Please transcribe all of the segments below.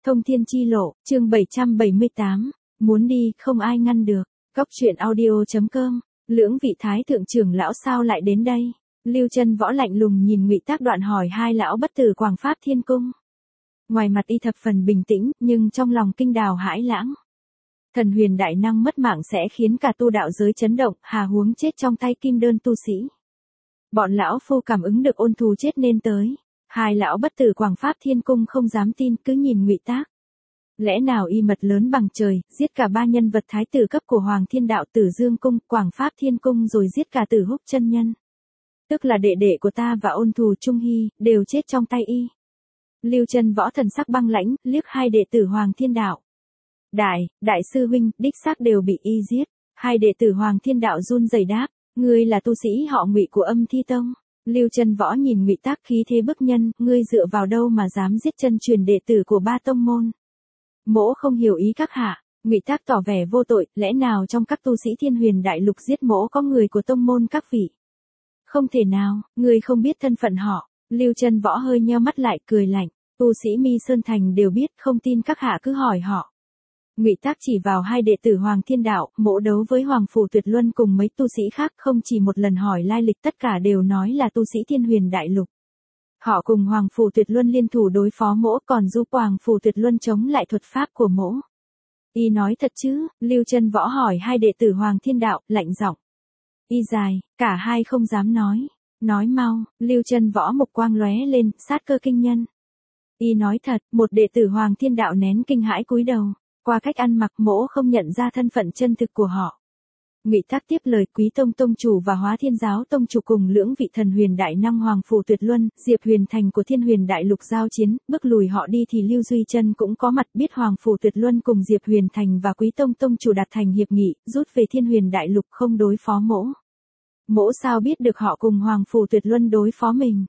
Thông thiên chi lộ, chương 778, muốn đi, không ai ngăn được. Góc truyện audio.com, lưỡng vị thái thượng trưởng lão sao lại đến đây? Lưu Chân Võ lạnh lùng nhìn Ngụy Tác Đoạn hỏi hai lão bất tử Quảng Pháp Thiên Cung. Ngoài mặt y thập phần bình tĩnh, nhưng trong lòng kinh đào hãi lãng. Thần huyền đại năng mất mạng sẽ khiến cả tu đạo giới chấn động, hà huống chết trong tay kim đơn tu sĩ. Bọn lão phu cảm ứng được ôn thù chết nên tới. Hai lão bất tử Quảng Pháp Thiên Cung không dám tin, cứ nhìn Ngụy Tác. Lẽ nào y mật lớn bằng trời, giết cả ba nhân vật thái tử cấp của Hoàng Thiên Đạo Tử Dương Cung, Quảng Pháp Thiên Cung rồi giết cả Tử Húc chân nhân. Tức là đệ đệ của ta và ôn thù Trung Hy, đều chết trong tay y. Lưu Chân Võ thần sắc băng lãnh, liếc hai đệ tử Hoàng Thiên Đạo. Đại sư huynh, đích xác đều bị y giết. Hai đệ tử Hoàng Thiên Đạo run rẩy đáp, ngươi là tu sĩ họ Ngụy của Âm Thi Tông. Lưu Chân Võ nhìn Ngụy Tác khí thế bức nhân, ngươi dựa vào đâu mà dám giết chân truyền đệ tử của ba tông môn? Mỗ không hiểu ý các hạ. Ngụy Tác tỏ vẻ vô tội, lẽ nào trong các tu sĩ Thiên Huyền Đại Lục giết mỗ có người của tông môn các vị? Không thể nào, ngươi không biết thân phận họ. Lưu Chân Võ hơi nheo mắt lại cười lạnh, tu sĩ Mi Sơn Thành đều biết, không tin các hạ cứ hỏi họ. Ngụy Tác chỉ vào hai đệ tử Hoàng Thiên Đạo, mỗ đấu với Hoàng Phủ Tuyệt Luân cùng mấy tu sĩ khác, không chỉ một lần hỏi lai lịch, tất cả đều nói là tu sĩ Thiên Huyền Đại Lục. Họ cùng Hoàng Phủ Tuyệt Luân liên thủ đối phó mỗ, còn giúp Hoàng Phủ Tuyệt Luân chống lại thuật pháp của mỗ. Y nói thật chứ? Lưu Chân Võ hỏi hai đệ tử Hoàng Thiên Đạo, lạnh giọng. Y dài, cả hai không dám nói. Nói mau. Lưu Chân Võ mục quang lóe lên, sát cơ kinh nhân. Y nói thật. Một đệ tử Hoàng Thiên Đạo nén kinh hãi cúi đầu. Qua cách ăn mặc mỗ không nhận ra thân phận chân thực của họ. Ngụy Tác tiếp lời, Quý Tông Tông Chủ và Hóa Thiên Giáo Tông Chủ cùng lưỡng vị thần huyền đại năng Hoàng Phủ Tuyệt Luân, Diệp Huyền Thành của Thiên Huyền Đại Lục giao chiến, bước lùi họ đi thì Lưu Duy Chân cũng có mặt, biết Hoàng Phủ Tuyệt Luân cùng Diệp Huyền Thành và Quý Tông Tông Chủ đạt thành hiệp nghị, rút về Thiên Huyền Đại Lục không đối phó mỗ. Mỗ sao biết được họ cùng Hoàng Phủ Tuyệt Luân đối phó mình?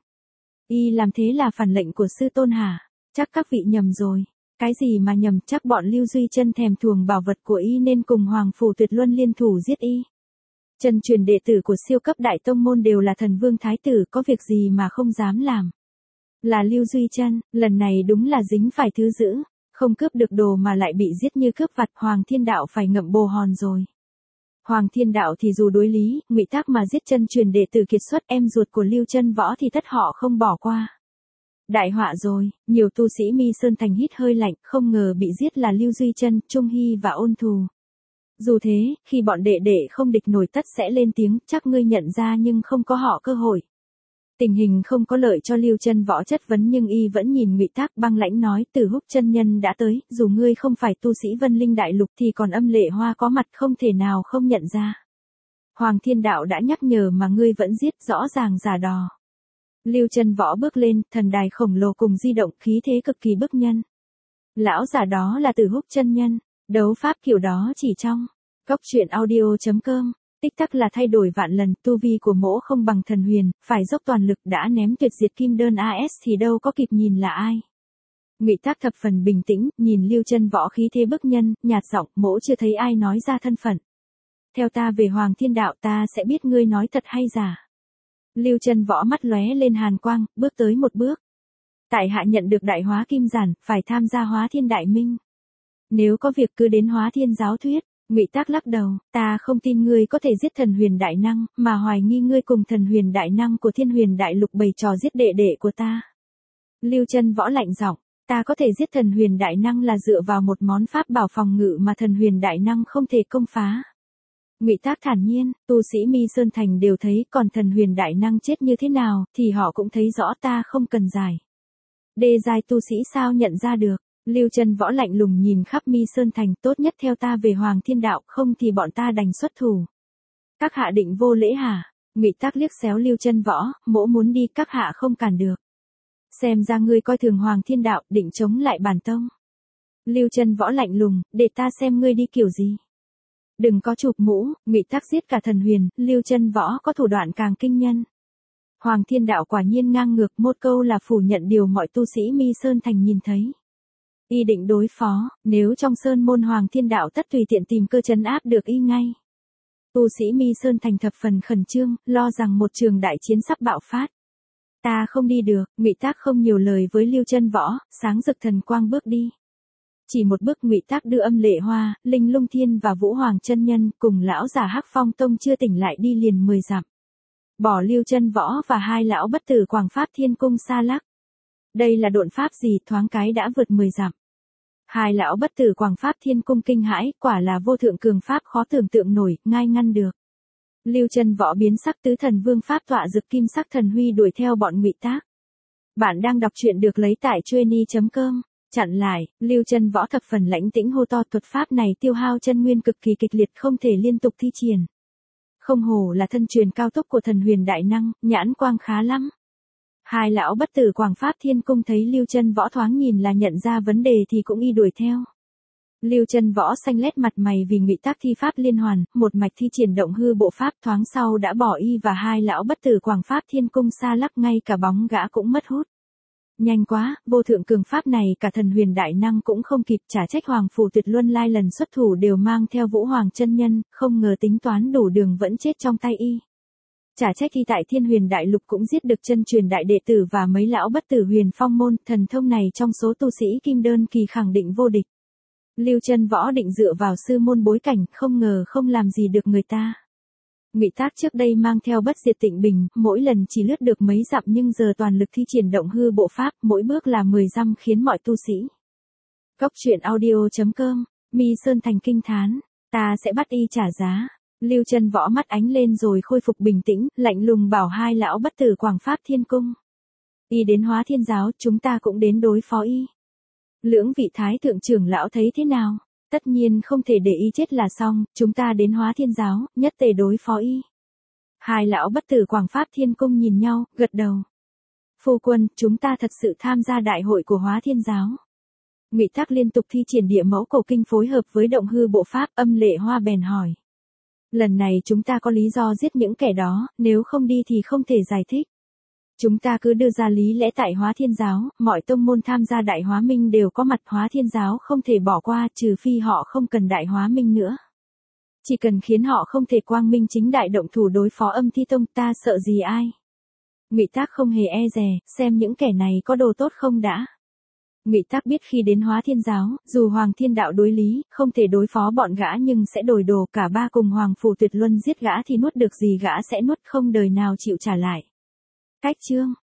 Y làm thế là phản lệnh của sư tôn hả? Chắc các vị nhầm rồi. Cái gì mà nhầm, chắc bọn Lưu Duy Chân thèm thuồng bảo vật của y nên cùng Hoàng Phủ Tuyệt Luân liên thủ giết y. Chân truyền đệ tử của siêu cấp đại tông môn đều là thần vương thái tử, có việc gì mà không dám làm. Là Lưu Duy Chân, lần này đúng là dính phải thứ dữ, không cướp được đồ mà lại bị giết như cướp vặt, Hoàng Thiên Đạo phải ngậm bồ hòn rồi. Hoàng Thiên Đạo thì dù đối lý, Ngụy Tác mà giết chân truyền đệ tử kiệt xuất em ruột của Lưu Chân Võ thì tất họ không bỏ qua. Đại họa rồi, nhiều tu sĩ Mi Sơn Thành hít hơi lạnh, không ngờ bị giết là Lưu Duy Chân, Trung Hy và ôn thù. Dù thế, khi bọn đệ đệ không địch nổi tất sẽ lên tiếng, chắc ngươi nhận ra nhưng không có họ cơ hội. Tình hình không có lợi cho Lưu Chân Võ chất vấn nhưng y vẫn nhìn Ngụy Tác băng lãnh nói, Tử Húc chân nhân đã tới, dù ngươi không phải tu sĩ Vân Linh Đại Lục thì còn Âm Lệ Hoa có mặt không thể nào không nhận ra. Hoàng Thiên Đạo đã nhắc nhở mà ngươi vẫn giết, rõ ràng giả đò. Lưu Chân Võ bước lên, thần đài khổng lồ cùng di động, khí thế cực kỳ bức nhân. Lão giả đó là Tử Húc chân nhân, đấu pháp kiểu đó chỉ trong góc truyện audio.com. Tích tắc là thay đổi vạn lần, tu vi của mỗ không bằng thần huyền, phải dốc toàn lực, đã ném tuyệt diệt kim đơn AS thì đâu có kịp nhìn là ai. Ngụy Tác thập phần bình tĩnh, nhìn Lưu Chân Võ khí thế bức nhân, nhạt giọng, mỗ chưa thấy ai nói ra thân phận. Theo ta về Hoàng Thiên Đạo ta sẽ biết ngươi nói thật hay giả. Lưu Chân Võ mắt lóe lên hàn quang, bước tới một bước. Tại hạ nhận được đại hóa kim giản, phải tham gia Hóa Thiên Đại Minh. Nếu có việc cứ đến Hóa Thiên giáo thuyết. Ngụy Tác lắc đầu, ta không tin ngươi có thể giết thần huyền đại năng, mà hoài nghi ngươi cùng thần huyền đại năng của Thiên Huyền Đại Lục bày trò giết đệ đệ của ta. Lưu Chân Võ lạnh giọng, ta có thể giết thần huyền đại năng là dựa vào một món pháp bảo phòng ngự mà thần huyền đại năng không thể công phá. Ngụy Tác thản nhiên, tu sĩ Mi Sơn Thành đều thấy, còn thần huyền đại năng chết như thế nào thì họ cũng thấy rõ, ta không cần giải. Đê giai tu sĩ sao nhận ra được? Lưu Chân Võ lạnh lùng nhìn khắp Mi Sơn Thành, tốt nhất theo ta về Hoàng Thiên Đạo, không thì bọn ta đành xuất thủ. Các hạ định vô lễ hả? Ngụy Tác liếc xéo Lưu Chân Võ, mỗ muốn đi các hạ không cản được. Xem ra ngươi coi thường Hoàng Thiên Đạo, định chống lại bản tông. Lưu Chân Võ lạnh lùng, để ta xem ngươi đi kiểu gì. Đừng có chụp mũ, Ngụy Tác giết cả thần huyền, Lưu Chân Võ có thủ đoạn càng kinh nhân. Hoàng Thiên Đạo quả nhiên ngang ngược, một câu là phủ nhận điều mọi tu sĩ Mi Sơn Thành nhìn thấy. Y định đối phó, nếu trong sơn môn Hoàng Thiên Đạo tất tùy tiện tìm cơ trấn áp được y ngay. Tu sĩ Mi Sơn Thành thập phần khẩn trương, lo rằng một trường đại chiến sắp bạo phát. Ta không đi được, Ngụy Tác không nhiều lời với Lưu Chân Võ, sáng rực thần quang bước đi. Chỉ một bước Ngụy Tác đưa Âm Lệ Hoa, Linh Lung Thiên và Vũ Hoàng chân nhân cùng lão già Hắc Phong Tông chưa tỉnh lại đi liền 10 dặm. Bỏ Lưu Chân Võ và hai lão bất tử Quảng Pháp Thiên Cung xa lắc. Đây là độn pháp gì, thoáng cái đã vượt 10 dặm. Hai lão bất tử Quảng Pháp Thiên Cung kinh hãi, quả là vô thượng cường pháp khó tưởng tượng nổi, ngai ngăn được. Lưu Chân Võ biến sắc, tứ thần vương pháp tọa dực kim sắc thần huy đuổi theo bọn Ngụy Tác. Bạn đang đọc truyện được lấy tại trueni.com. Chặn lại, Lưu Chân Võ thập phần lãnh tĩnh hô to, thuật pháp này tiêu hao chân nguyên cực kỳ kịch liệt, không thể liên tục thi triển. Không hổ là thân truyền cao tốc của thần huyền đại năng, nhãn quang khá lắm. Hai lão bất tử Quảng Pháp Thiên Cung thấy Lưu Chân Võ thoáng nhìn là nhận ra vấn đề thì cũng y đuổi theo. Lưu Chân Võ xanh lét mặt mày vì Ngụy Tác thi pháp liên hoàn, một mạch thi triển động hư bộ pháp, thoáng sau đã bỏ y và hai lão bất tử Quảng Pháp Thiên Cung xa lắc, ngay cả bóng gã cũng mất hút. Nhanh quá, vô thượng cường pháp này cả thần huyền đại năng cũng không kịp, trả trách Hoàng Phủ Tuyệt Luân lai lần xuất thủ đều mang theo Vũ Hoàng chân nhân, không ngờ tính toán đủ đường vẫn chết trong tay y. Trả trách y tại Thiên Huyền Đại Lục cũng giết được chân truyền đại đệ tử và mấy lão bất tử Huyền Phong môn, thần thông này trong số tu sĩ kim đơn kỳ khẳng định vô địch. Lưu Chân Võ định dựa vào sư môn bối cảnh, không ngờ không làm gì được người ta. Ngụy Tác trước đây mang theo Bất Diệt Tịnh Bình, mỗi lần chỉ lướt được mấy dặm nhưng giờ toàn lực thi triển động hư bộ pháp, mỗi bước là 10 dặm khiến mọi tu sĩ. Góc truyện audio.com, Mi Sơn Thành kinh thán, ta sẽ bắt y trả giá. Lưu Chân Võ mắt ánh lên rồi khôi phục bình tĩnh, lạnh lùng bảo hai lão bất tử Quảng Pháp Thiên Cung. Y đến Hóa Thiên Giáo, chúng ta cũng đến đối phó y. Lưỡng vị thái thượng trưởng lão thấy thế nào? Tất nhiên không thể để y chết là xong, chúng ta đến Hóa Thiên Giáo, nhất tề đối phó y. Hai lão bất tử Quảng Pháp Thiên Cung nhìn nhau, gật đầu. Phu quân, chúng ta thật sự tham gia đại hội của Hóa Thiên Giáo. Ngụy Tác liên tục thi triển địa mẫu cổ kinh phối hợp với động hư bộ pháp, Âm Lệ Hoa bèn hỏi. Lần này chúng ta có lý do giết những kẻ đó, nếu không đi thì không thể giải thích. Chúng ta cứ đưa ra lý lẽ tại Hóa Thiên Giáo, mọi tông môn tham gia Đại Hóa Minh đều có mặt, Hóa Thiên Giáo không thể bỏ qua, trừ phi họ không cần Đại Hóa Minh nữa. Chỉ cần khiến họ không thể quang minh chính đại động thủ đối phó Âm Thi Tông, ta sợ gì ai. Ngụy Tác không hề e dè, xem những kẻ này có đồ tốt không đã. Ngụy Tác biết khi đến Hóa Thiên Giáo, dù Hoàng Thiên Đạo đối lý, không thể đối phó bọn gã nhưng sẽ đổi đồ, cả ba cùng Hoàng Phủ Tuyệt Luân giết gã thì nuốt được gì gã sẽ nuốt, không đời nào chịu trả lại. Cách chương